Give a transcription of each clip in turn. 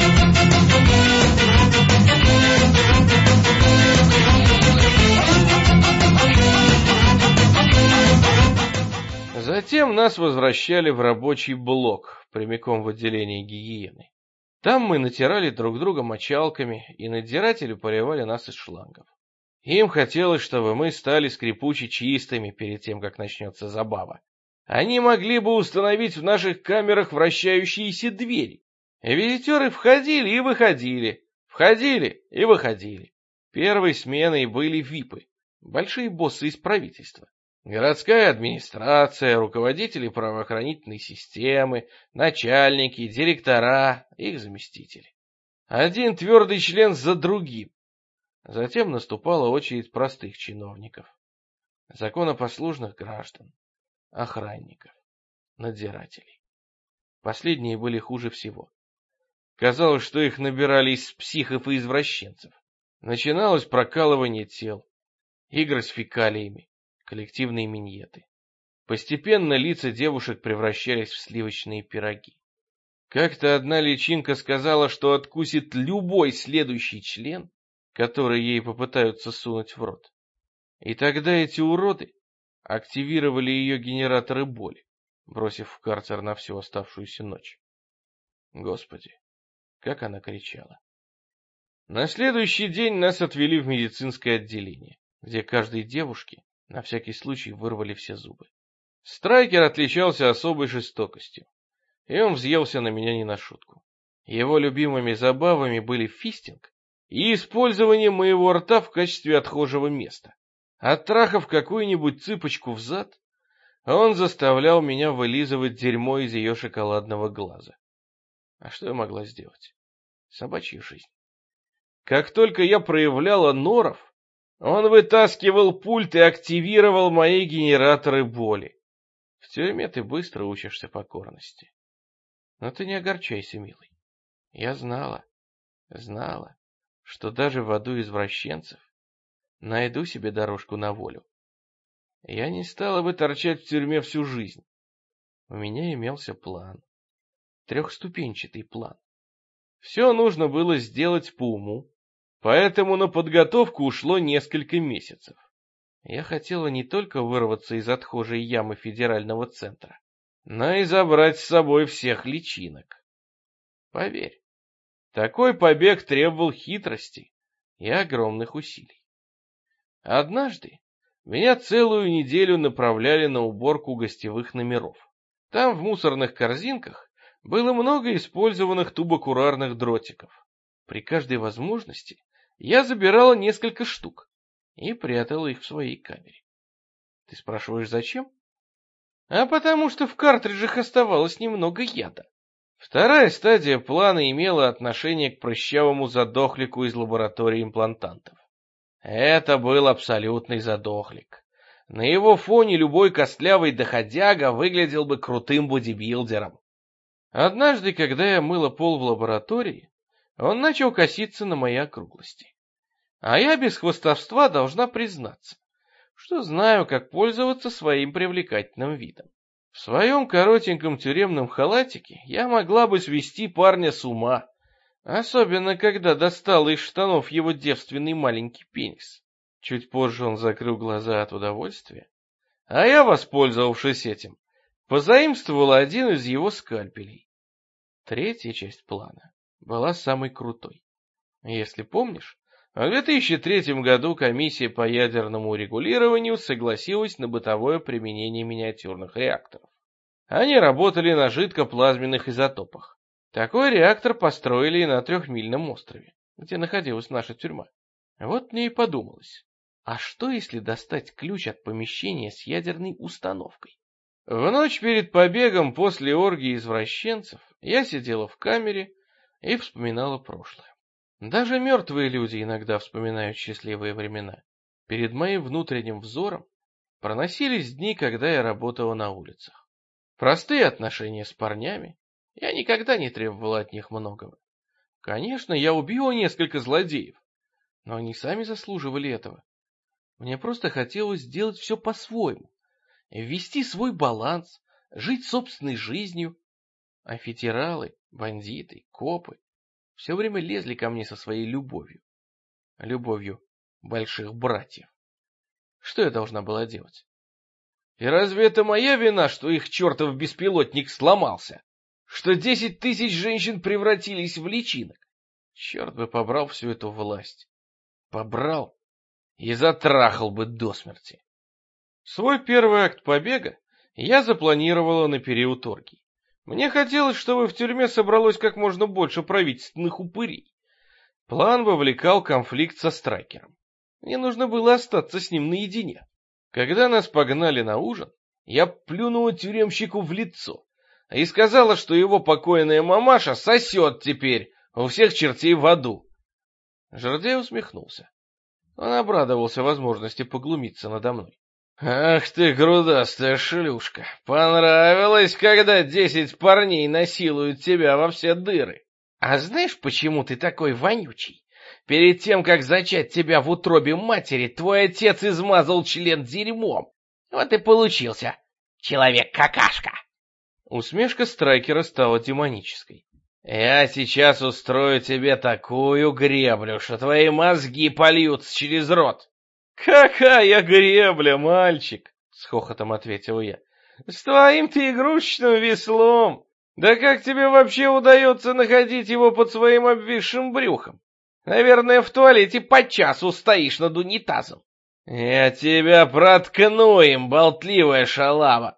Затем нас возвращали в рабочий блок, прямиком в отделение гигиены. Там мы натирали друг друга мочалками, и надзиратели поливали нас из шлангов. Им хотелось, чтобы мы стали скрипуче чистыми перед тем, как начнется забава. Они могли бы установить в наших камерах вращающиеся двери. Визитеры входили и выходили, входили и выходили. Первой сменой были випы, большие боссы из правительства. Городская администрация, руководители правоохранительной системы, начальники, директора, их заместители. Один твердый член за другим. Затем наступала очередь простых чиновников, законопослушных граждан, охранников, надзирателей. Последние были хуже всего. Казалось, что их набирали из психов и извращенцев. Начиналось прокалывание тел, игры с фекалиями, коллективные миньеты. Постепенно лица девушек превращались в сливочные пироги. Как-то одна личинка сказала, что откусит любой следующий член, который ей попытаются сунуть в рот. И тогда эти уроды активировали ее генераторы боли, бросив в карцер на всю оставшуюся ночь. Господи, как она кричала. На следующий день нас отвели в медицинское отделение, где каждой девушке на всякий случай вырвали все зубы. Страйкер отличался особой жестокостью, и он взъелся на меня не на шутку. Его любимыми забавами были фистинг и использование моего рта в качестве отхожего места. Оттрахав какую-нибудь цыпочку в зад, он заставлял меня вылизывать дерьмо из ее шоколадного глаза. А что я могла сделать? Собачья жизнь. Как только я проявляла норов, он вытаскивал пульт и активировал мои генераторы боли. В тюрьме ты быстро учишься покорности. Но ты не огорчайся, милый. Я знала, что даже в аду извращенцев найду себе дорожку на волю. Я не стала бы торчать в тюрьме всю жизнь. У меня имелся план. Трехступенчатый план. Все нужно было сделать по уму, поэтому на подготовку ушло несколько месяцев. Я хотела не только вырваться из отхожей ямы федерального центра, но и забрать с собой всех личинок. Поверь, такой побег требовал хитрости и огромных усилий. Однажды меня целую неделю направляли на уборку гостевых номеров. Там в мусорных корзинках было много использованных тубокурарных дротиков. При каждой возможности я забирала несколько штук и прятала их в своей камере. Ты спрашиваешь, зачем? А потому что в картриджах оставалось немного яда. Вторая стадия плана имела отношение к прыщавому задохлику из лаборатории имплантантов. Это был абсолютный задохлик. На его фоне любой костлявый доходяга выглядел бы крутым бодибилдером. Однажды, когда я мыла пол в лаборатории, он начал коситься на мои округлости. А я без хвастовства должна признаться, что знаю, как пользоваться своим привлекательным видом. В своем коротеньком тюремном халатике я могла бы свести парня с ума, особенно когда достала из штанов его девственный маленький пенис. Чуть позже он закрыл глаза от удовольствия, а я, воспользовавшись этим, позаимствовала один из его скальпелей. Третья часть плана была самой крутой. Если помнишь, в 2003 году комиссия по ядерному регулированию согласилась на бытовое применение миниатюрных реакторов. Они работали на жидкоплазменных изотопах. Такой реактор построили и на Трехмильном острове, где находилась наша тюрьма. Вот мне и подумалось, а что если достать ключ от помещения с ядерной установкой? В ночь перед побегом после оргии извращенцев я сидела в камере и вспоминала прошлое. Даже мертвые люди иногда вспоминают счастливые времена. Перед моим внутренним взором проносились дни, когда я работала на улицах. Простые отношения с парнями. Я никогда не требовала от них многого. Конечно, я убила несколько злодеев, но они сами заслуживали этого. Мне просто хотелось сделать все по-своему, ввести свой баланс, жить собственной жизнью. А федералы, бандиты, копы все время лезли ко мне со своей любовью. Любовью больших братьев. Что я должна была делать? И разве это моя вина, что их чертов беспилотник сломался? Что 10 тысяч женщин превратились в личинок? Черт бы побрал всю эту власть. Побрал и затрахал бы до смерти. Свой первый акт побега я запланировала на период оргий. Мне хотелось, чтобы в тюрьме собралось как можно больше правительственных упырей. План вовлекал конфликт со Страйкером. Мне нужно было остаться с ним наедине. Когда нас погнали на ужин, я плюнула тюремщику в лицо и сказала, что его покойная мамаша сосет теперь у всех чертей в аду. Жердяй усмехнулся. Он обрадовался возможности поглумиться надо мной. «Ах ты, грудастая шлюшка! Понравилось, когда 10 парней насилуют тебя во все дыры! А знаешь, почему ты такой вонючий? Перед тем, как зачать тебя в утробе матери, твой отец измазал член дерьмом. Вот и получился человек-какашка!» Усмешка Страйкера стала демонической. «Я сейчас устрою тебе такую греблю, что твои мозги польются через рот!» «Какая гребля, мальчик!» — с хохотом ответил я. «С твоим-то игрушечным веслом! Да как тебе вообще удается находить его под своим обвисшим брюхом? Наверное, в туалете по часу стоишь над унитазом. Я тебя проткну им, болтливая шалава!»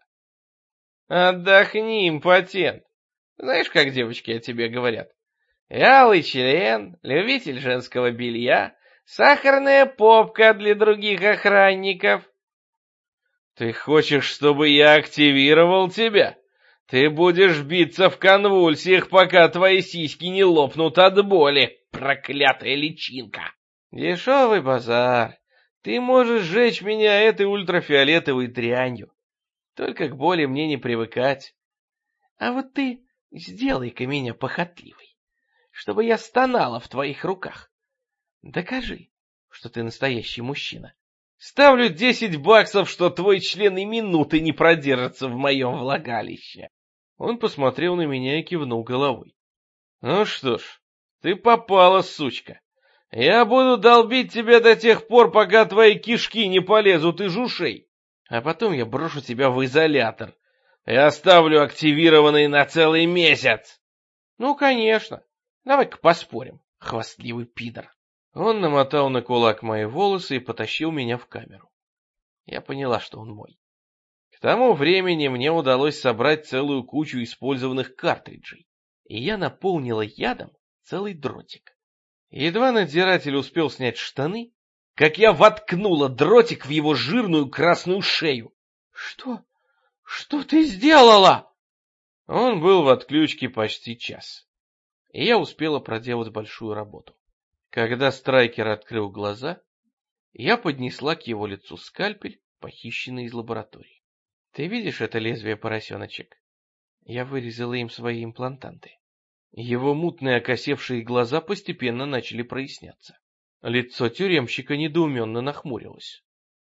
«Отдохни, импотент! Знаешь, как девочки о тебе говорят? Вялый член, любитель женского белья, сахарная попка для других охранников». «Ты хочешь, чтобы я активировал тебя? Ты будешь биться в конвульсиях, пока твои сиськи не лопнут от боли, проклятая личинка!» «Дешевый базар. Ты можешь сжечь меня этой ультрафиолетовой дрянью. Только к боли мне не привыкать. А вот ты сделай-ка меня похотливой, чтобы я стонала в твоих руках. Докажи, что ты настоящий мужчина. Ставлю 10 баксов, что твой член и минуты не продержится в моем влагалище». Он посмотрел на меня и кивнул головой. «Ну что ж, ты попала, сучка. Я буду долбить тебя до тех пор, пока твои кишки не полезут из ушей. А потом я брошу тебя в изолятор и оставлю активированный на целый месяц». «Ну, конечно. Давай-ка поспорим, хвастливый пидор». Он намотал на кулак мои волосы и потащил меня в камеру. Я поняла, что он мой. К тому времени мне удалось собрать целую кучу использованных картриджей, и я наполнила ядом целый дротик. Едва надзиратель успел снять штаны, как я воткнула дротик в его жирную красную шею. «Что? Что ты сделала?» Он был в отключке почти час, и я успела проделать большую работу. Когда Страйкер открыл глаза, я поднесла к его лицу скальпель, похищенный из лаборатории. «Ты видишь это лезвие, поросеночек? Я вырезала им свои имплантанты». Его мутные окосевшие глаза постепенно начали проясняться. Лицо тюремщика недоуменно нахмурилось.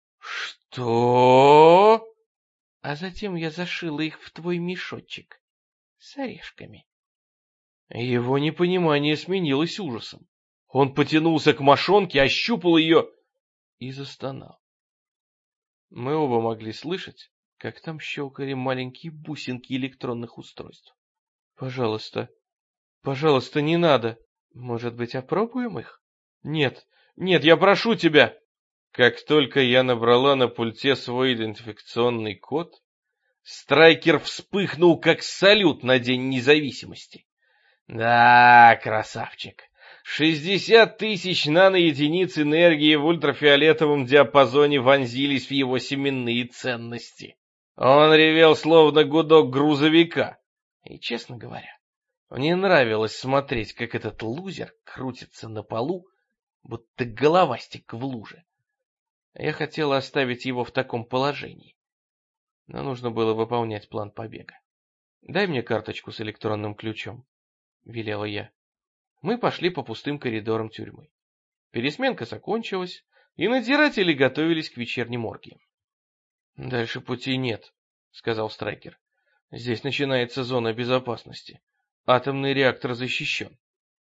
«Что?» «А затем я зашила их в твой мешочек с орешками». Его непонимание сменилось ужасом. Он потянулся к мошонке, ощупал ее и застонал. Мы оба могли слышать, как там щелкали маленькие бусинки электронных устройств. «Пожалуйста, пожалуйста, не надо. Может быть, опробуем их?» «Нет, нет, я прошу тебя!» Как только я набрала на пульте свой идентификационный код, Страйкер вспыхнул, как салют на День независимости. «Да, красавчик, 60 тысяч наноединиц энергии в ультрафиолетовом диапазоне вонзились в его семенные ценности. Он ревел, словно гудок грузовика. И, честно говоря, мне нравилось смотреть, как этот лузер крутится на полу, будто головастик в луже. Я хотела оставить его в таком положении, но нужно было выполнять план побега. «Дай мне карточку с электронным ключом», — велела я. Мы пошли по пустым коридорам тюрьмы. Пересменка закончилась, и надзиратели готовились к вечерним оргиям. «Дальше пути нет», — сказал Страйкер. «Здесь начинается зона безопасности. Атомный реактор защищен».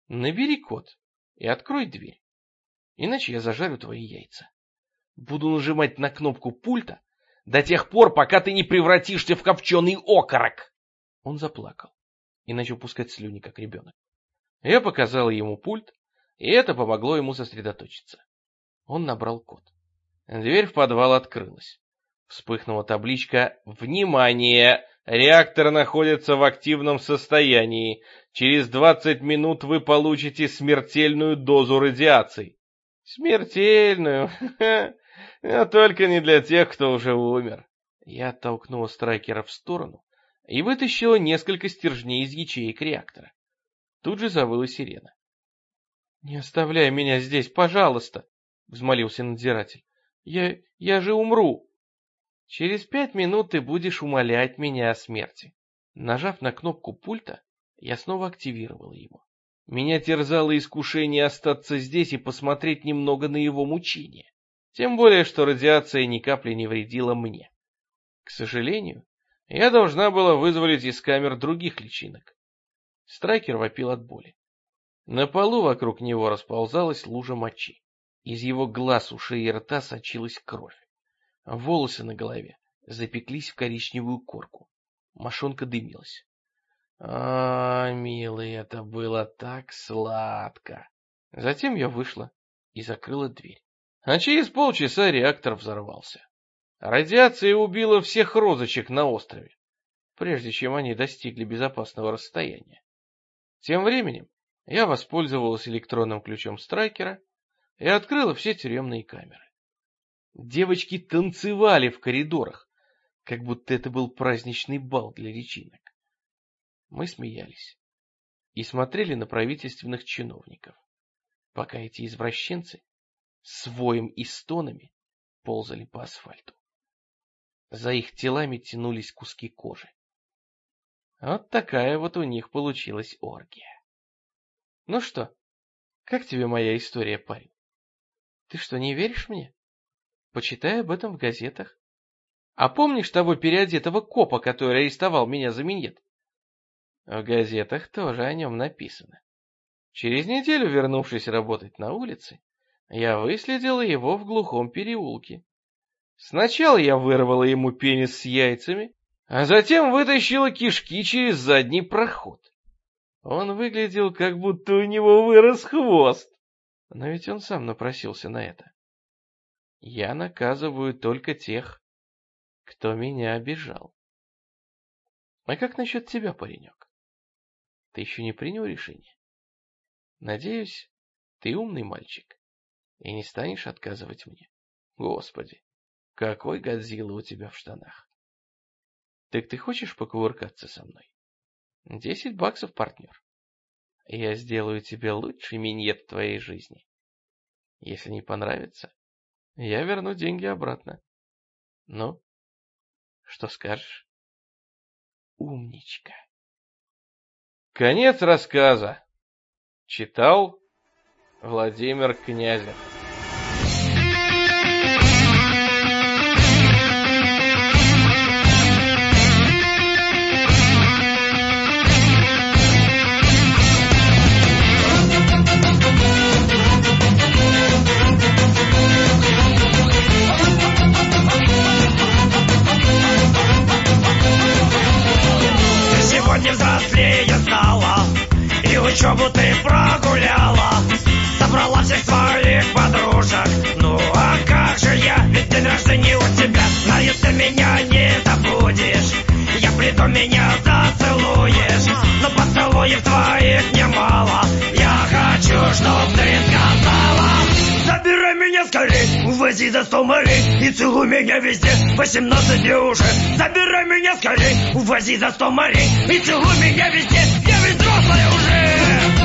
Набери код и открой дверь, иначе я зажарю твои яйца. Буду нажимать на кнопку пульта до тех пор, пока ты не превратишься в копченый окорок. Он заплакал и начал пускать слюни, как ребенок. Я показал ему пульт, и это помогло ему сосредоточиться. Он набрал код. Дверь в подвал открылась. Вспыхнула табличка «Внимание! Реактор находится в активном состоянии. Через 20 минут вы получите смертельную дозу радиации». Смертельную? Но только не для тех, кто уже умер. Я оттолкнула Страйкера в сторону и вытащила несколько стержней из ячеек реактора. Тут же завыла сирена. «Не оставляй меня здесь, пожалуйста!» — взмолился надзиратель. Я же умру!» «Через 5 минут ты будешь умолять меня о смерти». Нажав на кнопку пульта, я снова активировал его. Меня терзало искушение остаться здесь и посмотреть немного на его мучения. Тем более, что радиация ни капли не вредила мне. К сожалению, я должна была вызволить из камер других личинок. Страйкер вопил от боли. На полу вокруг него расползалась лужа мочи. Из его глаз, ушей и рта сочилась кровь. Волосы на голове запеклись в коричневую корку. Мошонка дымилась. Милый, это было так сладко. Затем я вышла и закрыла дверь. А через полчаса реактор взорвался. Радиация убила всех розочек на острове, прежде чем они достигли безопасного расстояния. Тем временем я воспользовалась электронным ключом Страйкера и открыла все тюремные камеры. Девочки танцевали в коридорах, как будто это был праздничный бал для личинок. Мы смеялись и смотрели на правительственных чиновников, пока эти извращенцы с воем и стонами ползали по асфальту. За их телами тянулись куски кожи. Вот такая вот у них получилась оргия. Ну что, как тебе моя история, парень? Ты что, не веришь мне? Почитай об этом в газетах. А помнишь того переодетого копа, который арестовал меня за минет? В газетах тоже о нем написано. Через неделю, вернувшись работать на улице, я выследила его в глухом переулке. Сначала я вырвала ему пенис с яйцами, а затем вытащила кишки через задний проход. Он выглядел, как будто у него вырос хвост. Но ведь он сам напросился на это. Я наказываю только тех, кто меня обижал. А как насчет тебя, паренек? Ты еще не принял решение? Надеюсь, ты умный мальчик и не станешь отказывать мне. Господи, какой Годзилла у тебя в штанах. Так ты хочешь покувыркаться со мной? $10, партнер. Я сделаю тебе лучший миньет в твоей жизни. Если не понравится, я верну деньги обратно. Ну, что скажешь? Умничка. Конец рассказа. Читал Владимир Князев. Сегодня взрослее стала, и учебу ты прогуляла. Собрала всех своих подружек. Ну а как же я, ведь день рождения у тебя. Но если меня не забудешь, я приду, меня зацелуешь. Но поцелуев твоих немало, я хочу, чтоб ты сказала: забирай меня скорей, увози за 100 морей и целуй меня везде, 18 дней уже. Забирай меня скорей, увози за 100 морей и целуй меня везде, я ведь взрослая уже.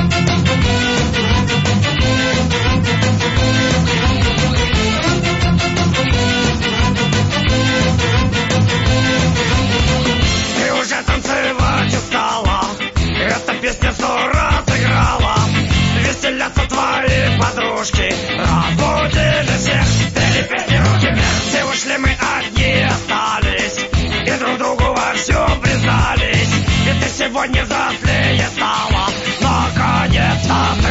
Ты уже танцевать устала, эта песня 100 раз играла. Веселятся твои подружки, разбудили всех, пели песни руки вверх. Все ушли, мы одни остались, и друг другу во всем признались. И ты сегодня взрослее стала, наконец-то.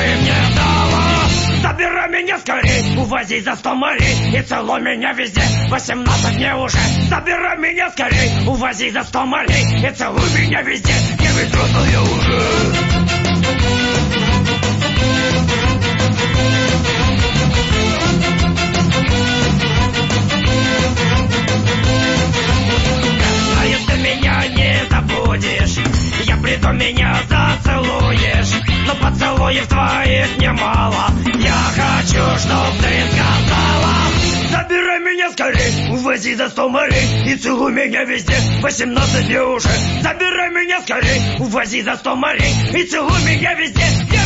увози за 100 морей и целуй меня везде. 18 дней уже, забирай меня скорей, увози за 100 морей и целуй меня везде. Я ведь взрослый уже. Если меня не забудешь, я приду, меня зацелуешь. Но поцелуев твоих немало, я хочу, чтоб ты сказала: забирай меня скорей, увози за 100 морей и целуй меня везде. 18 дней уже, забирай меня скорей, увози за 100 морей и целуй меня везде.